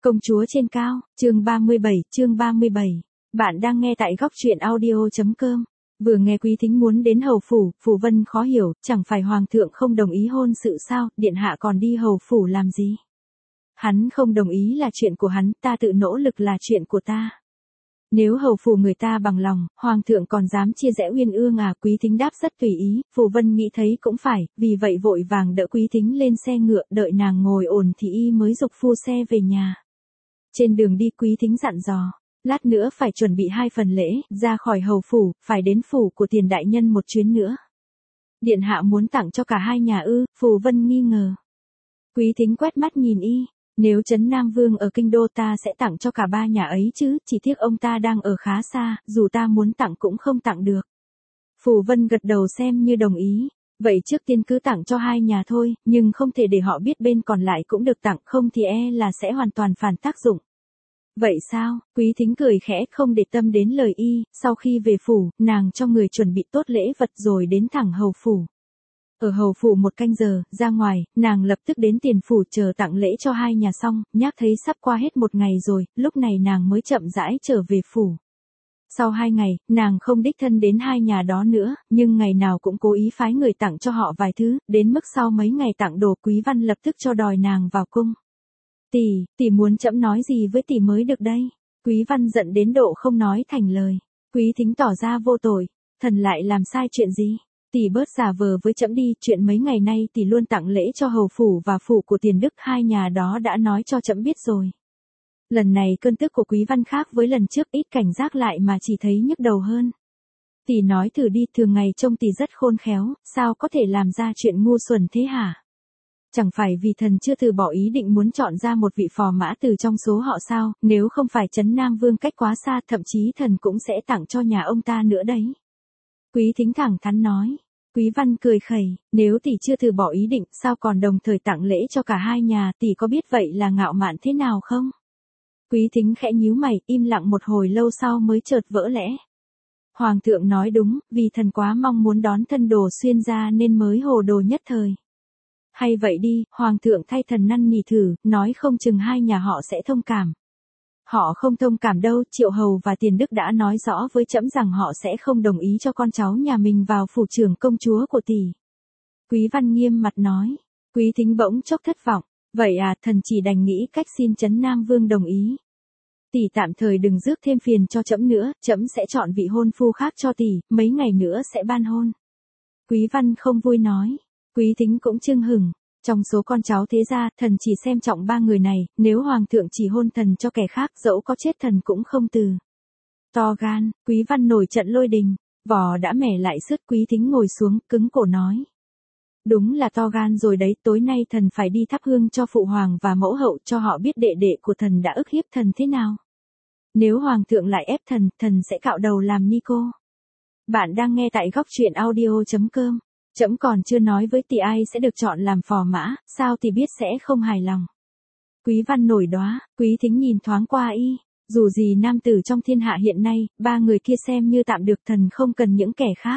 Công chúa trên cao, chương 37. Bạn đang nghe tại góc truyện audio.com. Vừa nghe Quý Thính muốn đến hầu phủ, Phù Vân khó hiểu, chẳng phải hoàng thượng không đồng ý hôn sự sao, điện hạ còn đi hầu phủ làm gì? Hắn không đồng ý là chuyện của hắn, ta tự nỗ lực là chuyện của ta. Nếu hầu phủ người ta bằng lòng, hoàng thượng còn dám chia rẽ Uyên Ương à? Quý Thính đáp rất tùy ý, Phù Vân nghĩ thấy cũng phải, vì vậy vội vàng đỡ Quý Thính lên xe ngựa, đợi nàng ngồi ổn thì y mới giục phu xe về nhà. Trên đường đi Quý Thính dặn dò, lát nữa phải chuẩn bị 2 phần lễ, ra khỏi hầu phủ, phải đến phủ của Tiền đại nhân một chuyến nữa. Điện hạ muốn tặng cho cả 2 nhà ư? Phù Vân nghi ngờ. Quý Thính quét mắt nhìn y, nếu Trấn Nam Vương ở kinh đô ta sẽ tặng cho cả 3 nhà ấy chứ, chỉ tiếc ông ta đang ở khá xa, dù ta muốn tặng cũng không tặng được. Phù Vân gật đầu xem như đồng ý. Vậy trước tiên cứ tặng cho 2 nhà thôi, nhưng không thể để họ biết bên còn lại cũng được tặng, không thì là sẽ hoàn toàn phản tác dụng. Vậy sao? Quý Thính cười khẽ không để tâm đến lời y, sau khi về phủ, nàng cho người chuẩn bị tốt lễ vật rồi đến thẳng hầu phủ. Ở hầu phủ 1 canh giờ, ra ngoài, nàng lập tức đến tiền phủ chờ tặng lễ cho 2 nhà xong, nhác thấy sắp qua hết 1 ngày rồi, lúc này nàng mới chậm rãi trở về phủ. Sau 2 ngày, nàng không đích thân đến 2 nhà đó nữa, nhưng ngày nào cũng cố ý phái người tặng cho họ vài thứ, đến mức sau mấy ngày tặng đồ Quý Văn lập tức cho đòi nàng vào cung. Tỷ muốn trẫm nói gì với tỷ mới được đây? Quý Văn giận đến độ không nói thành lời. Quý Thính tỏ ra vô tội, thần lại làm sai chuyện gì? Tỷ bớt giả vờ với trẫm đi, chuyện mấy ngày nay tỷ luôn tặng lễ cho hầu phủ và phủ của Tiền Đức, 2 nhà đó đã nói cho trẫm biết rồi. Lần này cơn tức của Quý Văn khác với lần trước, ít cảnh giác lại mà chỉ thấy nhức đầu hơn. Tỷ nói thử đi, thường ngày trông tỷ rất khôn khéo, sao có thể làm ra chuyện ngu xuẩn thế hả? Chẳng phải vì thần chưa từ bỏ ý định muốn chọn ra một vị phò mã từ trong số họ sao, nếu không phải Trấn Nam Vương cách quá xa, thậm chí thần cũng sẽ tặng cho nhà ông ta nữa đấy. Quý Thính thẳng thắn nói. Quý Văn cười khẩy, nếu tỷ chưa từ bỏ ý định, sao còn đồng thời tặng lễ cho cả 2 nhà, tỷ có biết vậy là ngạo mạn thế nào không? Quý Thính khẽ nhíu mày, im lặng một hồi lâu sau mới chợt vỡ lẽ. Hoàng thượng nói đúng, vì thần quá mong muốn đón thân Đồ Xuyên ra nên mới hồ đồ nhất thời. Hay vậy đi, hoàng thượng thay thần năn nỉ thử, nói không chừng 2 nhà họ sẽ thông cảm. Họ không thông cảm đâu, Triệu Hầu và Tiền Đức đã nói rõ với trẫm rằng họ sẽ không đồng ý cho con cháu nhà mình vào phủ trưởng công chúa của tỷ. Quý Văn nghiêm mặt nói. Quý Thính bỗng chốc thất vọng. Vậy à, thần chỉ đành nghĩ cách xin Trấn Nam Vương đồng ý. Tỷ tạm thời đừng rước thêm phiền cho trẫm nữa, trẫm sẽ chọn vị hôn phu khác cho tỷ, mấy ngày nữa sẽ ban hôn. Quý Văn không vui nói. Quý Thính cũng chưng hửng. Trong số con cháu thế gia, thần chỉ xem trọng 3 người này, nếu hoàng thượng chỉ hôn thần cho kẻ khác, dẫu có chết thần cũng không từ. To gan, Quý Văn nổi trận lôi đình, vò đã mẻ lại sứt. Quý Thính ngồi xuống, cứng cổ nói. Đúng là to gan rồi đấy, tối nay thần phải đi thắp hương cho phụ hoàng và mẫu hậu, cho họ biết đệ đệ của thần đã ức hiếp thần thế nào. Nếu hoàng thượng lại ép thần, thần sẽ cạo đầu làm ni cô. Bạn đang nghe tại góc truyện audio.com. Trẫm còn chưa nói với tỷ ai sẽ được chọn làm phò mã, sao tỷ biết sẽ không hài lòng. Quý Văn nổi đoá, Quý Thính nhìn thoáng qua y, dù gì nam tử trong thiên hạ hiện nay, 3 người kia xem như tạm được, thần không cần những kẻ khác.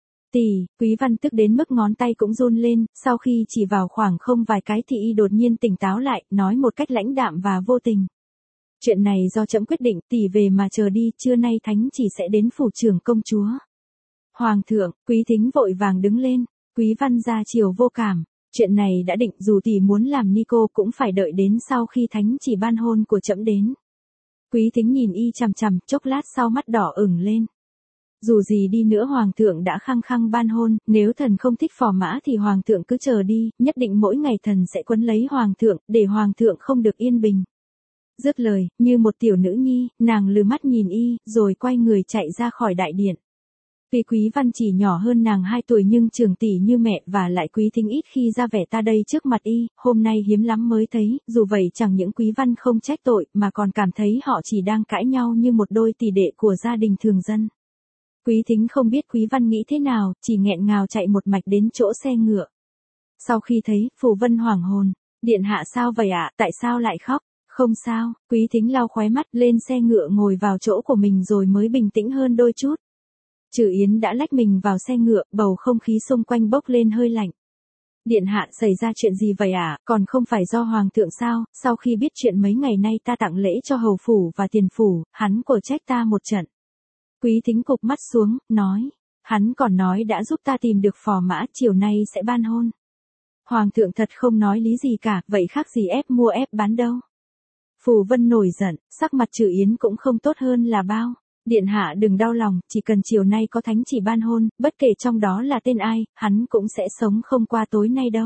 Quý Văn tức đến mức ngón tay cũng run lên, sau khi chỉ vào khoảng không vài cái thì y đột nhiên tỉnh táo lại, nói một cách lãnh đạm và vô tình. Chuyện này do trẫm quyết định, tỷ về mà chờ đi, trưa nay thánh chỉ sẽ đến phủ trưởng công chúa. Hoàng thượng, Quý Thính vội vàng đứng lên. Quý Văn ra chiều vô cảm. Chuyện này đã định, dù tỷ muốn làm ni cô cũng phải đợi đến sau khi thánh chỉ ban hôn của trẫm đến. Quý Thính nhìn y chằm chằm, chốc lát sau mắt đỏ ửng lên. Dù gì đi nữa hoàng thượng đã khăng khăng ban hôn, nếu thần không thích phò mã thì hoàng thượng cứ chờ đi, nhất định mỗi ngày thần sẽ quấn lấy hoàng thượng, để hoàng thượng không được yên bình. Dứt lời, như một tiểu nữ nhi, nàng lừ mắt nhìn y, rồi quay người chạy ra khỏi đại điện. Vì Quý Văn chỉ nhỏ hơn nàng 2 tuổi nhưng trưởng tỷ như mẹ, và lại Quý Thính ít khi ra vẻ ta đây trước mặt y, hôm nay hiếm lắm mới thấy, dù vậy chẳng những Quý Văn không trách tội mà còn cảm thấy họ chỉ đang cãi nhau như một đôi tỷ đệ của gia đình thường dân. Quý Thính không biết Quý Văn nghĩ thế nào, chỉ nghẹn ngào chạy một mạch đến chỗ xe ngựa. Sau khi thấy, Phù Vân hoảng hồn. Điện hạ sao vậy ạ, tại sao lại khóc? Không sao, Quý Thính lau khóe mắt, lên xe ngựa ngồi vào chỗ của mình rồi mới bình tĩnh hơn đôi chút. Trừ Yến đã lách mình vào xe ngựa, bầu không khí xung quanh bốc lên hơi lạnh. Điện hạ, xảy ra chuyện gì vậy ạ? Còn không phải do hoàng thượng sao? Sau khi biết chuyện mấy ngày nay ta tặng lễ cho hầu phủ và tiền phủ, hắn của trách ta một trận. Quý Thính cụp mắt xuống, nói. Hắn còn nói đã giúp ta tìm được phò mã, chiều nay sẽ ban hôn. Hoàng thượng thật không nói lý gì cả, vậy khác gì ép mua ép bán đâu. Phù Vân nổi giận, sắc mặt Trừ Yến cũng không tốt hơn là bao. Điện hạ đừng đau lòng, chỉ cần chiều nay có thánh chỉ ban hôn, bất kể trong đó là tên ai, hắn cũng sẽ sống không qua tối nay đâu.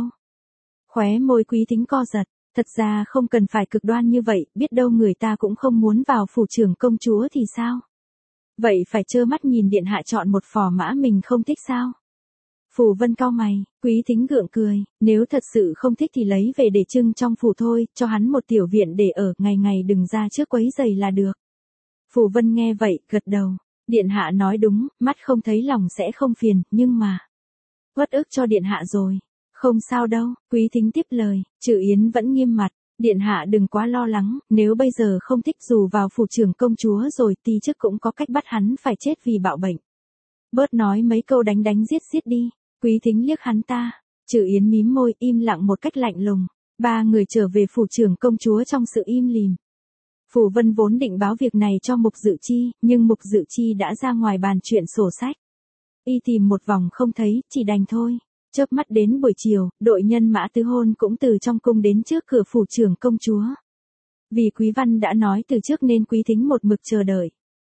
Khóe môi Quý Thính co giật, thật ra không cần phải cực đoan như vậy, biết đâu người ta cũng không muốn vào phủ trưởng công chúa thì sao? Vậy phải trơ mắt nhìn điện hạ chọn một phò mã mình không thích sao? Phù Vân cau mày, Quý Thính gượng cười, nếu thật sự không thích thì lấy về để trưng trong phủ thôi, cho hắn một tiểu viện để ở, ngày ngày đừng ra trước quấy giày là được. Phù Vân nghe vậy, gật đầu, điện hạ nói đúng, mắt không thấy lòng sẽ không phiền, nhưng mà... Uất ức cho điện hạ rồi. Không sao đâu, Quý Thính tiếp lời, Trừ Yến vẫn nghiêm mặt, điện hạ đừng quá lo lắng, nếu bây giờ không thích dù vào phủ trưởng công chúa rồi ti chức cũng có cách bắt hắn phải chết vì bạo bệnh. Bớt nói mấy câu đánh giết đi. Quý Thính liếc hắn ta, Trừ Yến mím môi im lặng một cách lạnh lùng. Ba người trở về phủ trưởng công chúa trong sự im lìm. Phù Vân vốn định báo việc này cho Mục Dự Chi, nhưng Mục Dự Chi đã ra ngoài bàn chuyện sổ sách. Y tìm một vòng không thấy, chỉ đành thôi. Chớp mắt đến buổi chiều, đội nhân mã tứ hôn cũng từ trong cung đến trước cửa phủ trưởng công chúa. Vì Quý Văn đã nói từ trước nên Quý Thính một mực chờ đợi.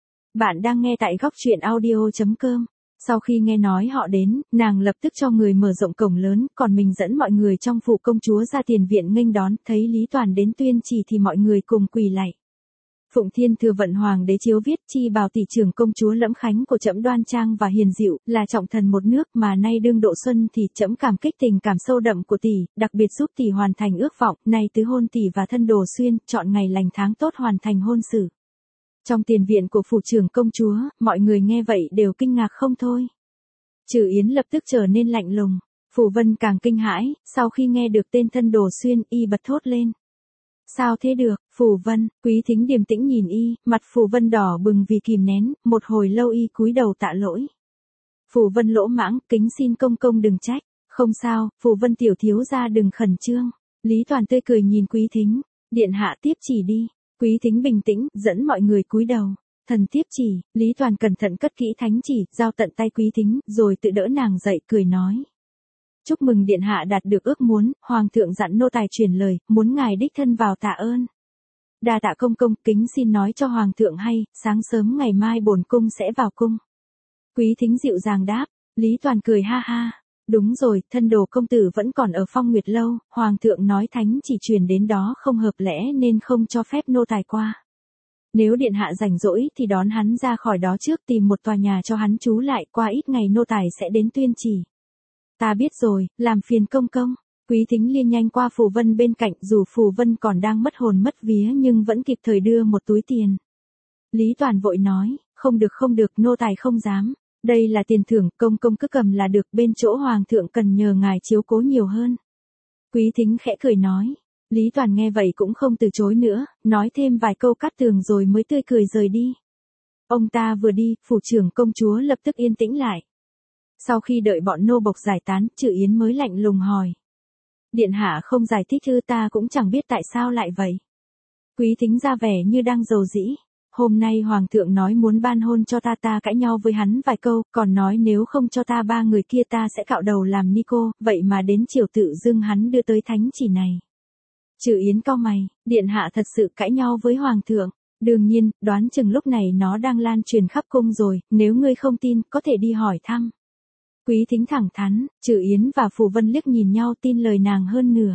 Bạn đang nghe tại góc truyện audio.com. Sau khi nghe nói họ đến, nàng lập tức cho người mở rộng cổng lớn, còn mình dẫn mọi người trong phủ công chúa ra tiền viện nghênh đón, thấy Lý Toàn đến tuyên chỉ thì mọi người cùng quỳ lạy. Phụng Thiên Thừa Vận Hoàng đế chiếu viết chi bào tỷ trưởng công chúa Lẫm Khánh của trẫm đoan trang và hiền dịu, là trọng thần một nước mà nay đương độ xuân thì trẫm cảm kích tình cảm sâu đậm của tỷ, đặc biệt giúp tỷ hoàn thành ước vọng, nay tứ hôn tỷ và thân Đồ Xuyên, chọn ngày lành tháng tốt hoàn thành hôn sự. Trong tiền viện của phủ trưởng công chúa, mọi người nghe vậy đều kinh ngạc không thôi. Trừ Yến lập tức trở nên lạnh lùng, Phù Vân càng kinh hãi, sau khi nghe được tên thân Đồ Xuyên, y bật thốt lên. Sao thế được, Phù Vân? Quý Thính điềm tĩnh nhìn y, mặt Phù Vân đỏ bừng vì kìm nén, một hồi lâu y cúi đầu tạ lỗi. Phù Vân lỗ mãng, kính xin công công đừng trách. Không sao, Phù Vân tiểu thiếu gia đừng khẩn trương. Lý Toàn tươi cười nhìn Quý Thính, điện hạ tiếp chỉ đi. Quý Thính bình tĩnh, dẫn mọi người cúi đầu. Thần tiếp chỉ, Lý Toàn cẩn thận cất kỹ thánh chỉ, giao tận tay Quý Thính, rồi tự đỡ nàng dậy, cười nói. Chúc mừng điện hạ đạt được ước muốn, hoàng thượng dặn nô tài truyền lời, muốn ngài đích thân vào tạ ơn. Đa tạ công công, kính xin nói cho hoàng thượng hay, sáng sớm ngày mai bổn cung sẽ vào cung. Quý Thính dịu dàng đáp, Lý Toàn cười ha ha. Đúng rồi, thân Đồ công tử vẫn còn ở Phong Nguyệt lâu, hoàng thượng nói thánh chỉ truyền đến đó không hợp lẽ nên không cho phép nô tài qua. Nếu điện hạ rảnh rỗi thì đón hắn ra khỏi đó trước, tìm một tòa nhà cho hắn trú lại, qua ít ngày nô tài sẽ đến tuyên chỉ. Ta biết rồi, làm phiền công công. Quý Thính liên nhanh qua Phù Vân bên cạnh, dù Phù Vân còn đang mất hồn mất vía nhưng vẫn kịp thời đưa một túi tiền. Lý Toàn vội nói, không được, nô tài không dám. Đây là tiền thưởng, công công cứ cầm là được, bên chỗ hoàng thượng cần nhờ ngài chiếu cố nhiều hơn. Quý Thính khẽ cười nói. Lý Toàn nghe vậy cũng không từ chối nữa, nói thêm vài câu cát tường rồi mới tươi cười rời đi. Ông ta vừa đi, phủ trưởng công chúa lập tức yên tĩnh lại. Sau khi đợi bọn nô bộc giải tán, Trừ Yến mới lạnh lùng hỏi. Điện hạ không giải thích thư, ta cũng chẳng biết tại sao lại vậy. Quý Thính ra vẻ như đang rầu rĩ. Hôm nay hoàng thượng nói muốn ban hôn cho ta cãi nhau với hắn vài câu, còn nói nếu không cho ta ba người kia ta sẽ cạo đầu làm ni cô, vậy mà đến chiều tự dưng hắn đưa tới thánh chỉ này. Trừ Yến cau mày, điện hạ thật sự cãi nhau với hoàng thượng. Đương nhiên, đoán chừng lúc này nó đang lan truyền khắp cung rồi, nếu ngươi không tin, có thể đi hỏi thăm. Quý Thính thẳng thắn, Trừ Yến và Phù Vân liếc nhìn nhau tin lời nàng hơn nửa.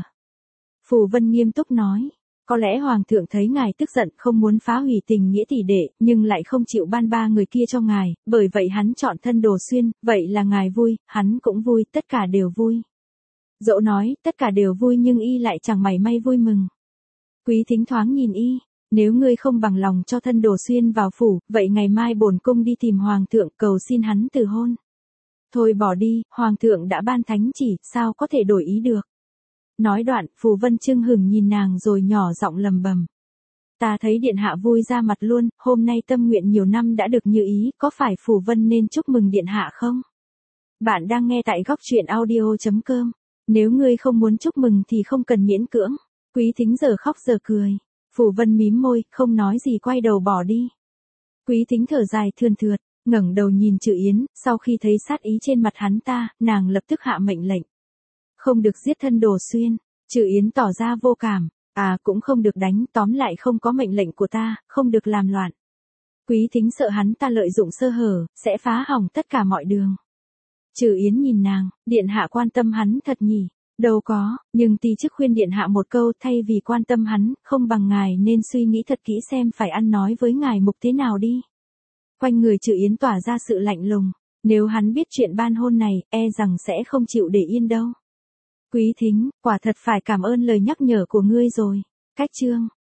Phù Vân nghiêm túc nói, có lẽ hoàng thượng thấy ngài tức giận không muốn phá hủy tình nghĩa tỷ đệ, nhưng lại không chịu ban ba người kia cho ngài, bởi vậy hắn chọn thân Đồ Xuyên, vậy là ngài vui, hắn cũng vui, tất cả đều vui. Dẫu nói, tất cả đều vui nhưng y lại chẳng mảy may vui mừng. Quý Thính thoáng nhìn y, nếu ngươi không bằng lòng cho thân Đồ Xuyên vào phủ, vậy ngày mai bổn cung đi tìm hoàng thượng cầu xin hắn từ hôn. Thôi bỏ đi, hoàng thượng đã ban thánh chỉ, sao có thể đổi ý được. Nói đoạn, Phù Vân chưng hửng nhìn nàng rồi nhỏ giọng lầm bầm. Ta thấy điện hạ vui ra mặt luôn, hôm nay tâm nguyện nhiều năm đã được như ý, có phải Phù Vân nên chúc mừng điện hạ không? Bạn đang nghe tại góc truyện audio.com. Nếu ngươi không muốn chúc mừng thì không cần miễn cưỡng. Quý Thính giờ khóc giờ cười. Phủ Vân mím môi, không nói gì quay đầu bỏ đi. Quý Thính thở dài thườn thượt, ngẩng đầu nhìn Trừ Yến, sau khi thấy sát ý trên mặt hắn ta, nàng lập tức hạ mệnh lệnh. Không được giết thân Đồ Xuyên. Trừ Yến tỏ ra vô cảm. Cũng không được đánh, tóm lại không có mệnh lệnh của ta, không được làm loạn. Quý Thính sợ hắn ta lợi dụng sơ hở, sẽ phá hỏng tất cả mọi đường. Trừ Yến nhìn nàng, điện hạ quan tâm hắn thật nhỉ. Đâu có, nhưng ti chức khuyên điện hạ một câu, thay vì quan tâm hắn, không bằng ngài nên suy nghĩ thật kỹ xem phải ăn nói với ngài mục thế nào đi. Quanh người Trừ Yến tỏa ra sự lạnh lùng, nếu hắn biết chuyện ban hôn này, rằng sẽ không chịu để yên đâu. Quý Thính, quả thật phải cảm ơn lời nhắc nhở của ngươi rồi. Cách chương